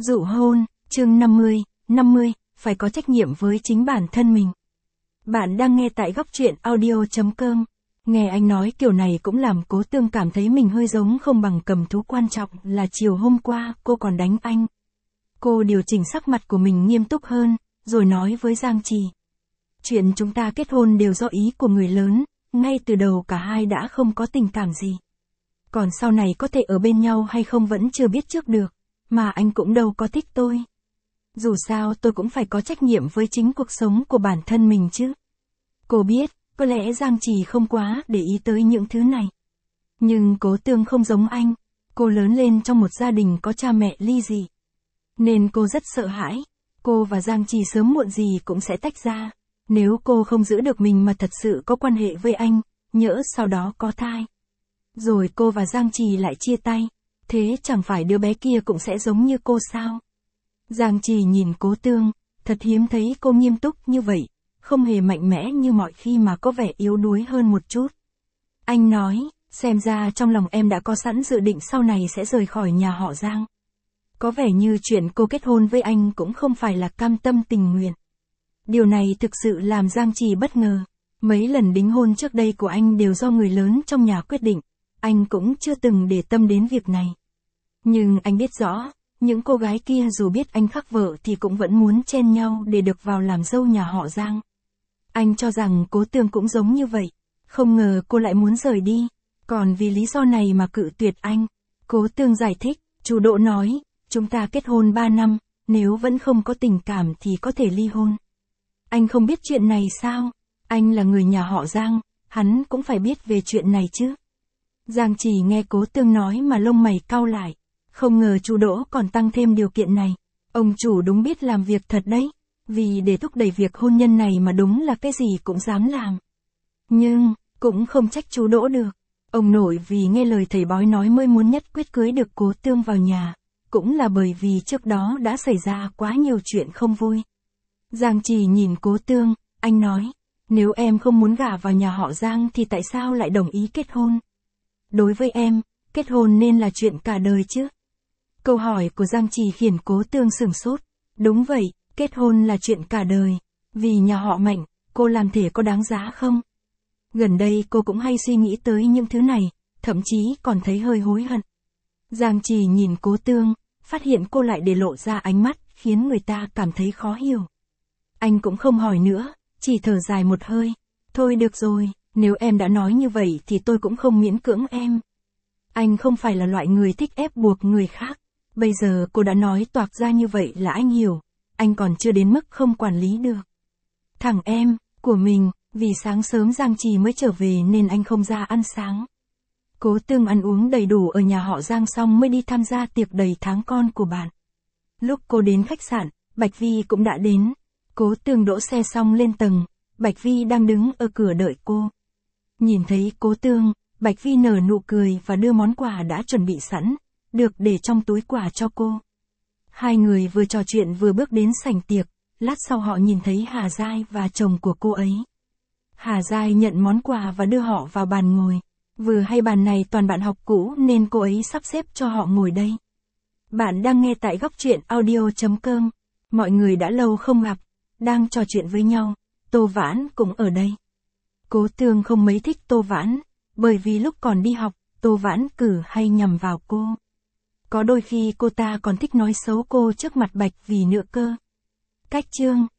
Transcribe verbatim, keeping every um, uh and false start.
Dụ hôn, chương năm mươi, năm mươi, phải có trách nhiệm với chính bản thân mình. Bạn đang nghe tại góc truyện audio chấm com. Nghe anh nói kiểu này cũng làm Cố Tương cảm thấy mình hơi giống không bằng cầm thú, quan trọng là chiều hôm qua cô còn đánh anh. Cô điều chỉnh sắc mặt của mình nghiêm túc hơn, rồi nói với Giang Trì. Chuyện chúng ta kết hôn đều do ý của người lớn, ngay từ đầu cả hai đã không có tình cảm gì. Còn sau này có thể ở bên nhau hay không vẫn chưa biết trước được, mà anh cũng đâu có thích tôi. Dù sao tôi cũng phải có trách nhiệm với chính cuộc sống của bản thân mình chứ. Cô biết, có lẽ Giang Trì không quá để ý tới những thứ này. Nhưng Cố Tương không giống anh, cô lớn lên trong một gia đình có cha mẹ ly dị. Nên cô rất sợ hãi, cô và Giang Trì sớm muộn gì cũng sẽ tách ra. Nếu cô không giữ được mình mà thật sự có quan hệ với anh, nhỡ sau đó có thai. Rồi cô và Giang Trì lại chia tay, thế chẳng phải đứa bé kia cũng sẽ giống như cô sao? Giang Trì nhìn Cố Tương, thật hiếm thấy cô nghiêm túc như vậy, không hề mạnh mẽ như mọi khi mà có vẻ yếu đuối hơn một chút. Anh nói, xem ra trong lòng em đã có sẵn dự định sau này sẽ rời khỏi nhà họ Giang. Có vẻ như chuyện cô kết hôn với anh cũng không phải là cam tâm tình nguyện. Điều này thực sự làm Giang Trì bất ngờ. Mấy lần đính hôn trước đây của anh đều do người lớn trong nhà quyết định, anh cũng chưa từng để tâm đến việc này. Nhưng anh biết rõ, những cô gái kia dù biết anh khắc vợ thì cũng vẫn muốn chen nhau để được vào làm dâu nhà họ Giang. Anh cho rằng Cố Tương cũng giống như vậy, không ngờ cô lại muốn rời đi, còn vì lý do này mà cự tuyệt anh. Cố Tương giải thích, chủ Độ nói, chúng ta kết hôn ba năm, nếu vẫn không có tình cảm thì có thể ly hôn. Anh không biết chuyện này sao? Anh là người nhà họ Giang, hắn cũng phải biết về chuyện này chứ. Giang Trì nghe Cố Tương nói mà lông mày cau lại, không ngờ chú Đỗ còn tăng thêm điều kiện này. Ông chủ đúng biết làm việc thật đấy, vì để thúc đẩy việc hôn nhân này mà đúng là cái gì cũng dám làm. Nhưng, cũng không trách chú Đỗ được. Ông nội vì nghe lời thầy bói nói mới muốn nhất quyết cưới được Cố Tương vào nhà, cũng là bởi vì trước đó đã xảy ra quá nhiều chuyện không vui. Giang Trì nhìn Cố Tương, anh nói, nếu em không muốn gả vào nhà họ Giang thì tại sao lại đồng ý kết hôn? Đối với em, kết hôn nên là chuyện cả đời chứ. Câu hỏi của Giang Trì khiến Cố Tương sửng sốt. Đúng vậy, kết hôn là chuyện cả đời. Vì nhà họ Mạnh, cô làm thể có đáng giá không? Gần đây cô cũng hay suy nghĩ tới những thứ này, thậm chí còn thấy hơi hối hận. Giang Trì nhìn Cố Tương, phát hiện cô lại để lộ ra ánh mắt, khiến người ta cảm thấy khó hiểu. Anh cũng không hỏi nữa, chỉ thở dài một hơi. Thôi được rồi, nếu em đã nói như vậy thì tôi cũng không miễn cưỡng em. Anh không phải là loại người thích ép buộc người khác. Bây giờ cô đã nói toạc ra như vậy là anh hiểu. Anh còn chưa đến mức không quản lý được. Thằng em, của mình, vì sáng sớm Giang Trì mới trở về nên anh không ra ăn sáng. Cố Tương ăn uống đầy đủ ở nhà họ Giang xong mới đi tham gia tiệc đầy tháng con của bạn. Lúc cô đến khách sạn, Bạch Vi cũng đã đến. Cố Tương đỗ xe xong lên tầng, Bạch Vi đang đứng ở cửa đợi cô. Nhìn thấy Cố Tương, Bạch Vi nở nụ cười và đưa món quà đã chuẩn bị sẵn, được để trong túi quà cho cô. Hai người vừa trò chuyện vừa bước đến sảnh tiệc, lát sau họ nhìn thấy Hà Giai và chồng của cô ấy. Hà Giai nhận món quà và đưa họ vào bàn ngồi. Vừa hay bàn này toàn bạn học cũ nên cô ấy sắp xếp cho họ ngồi đây. Bạn đang nghe tại góc truyện audio chấm com. Mọi người đã lâu không gặp, đang trò chuyện với nhau. Tô Vãn cũng ở đây. Cố Tương không mấy thích Tô Vãn, bởi vì lúc còn đi học, Tô Vãn cử hay nhằm vào cô. Có đôi khi cô ta còn thích nói xấu cô trước mặt Bạch Vì nữa cơ. Cách chương,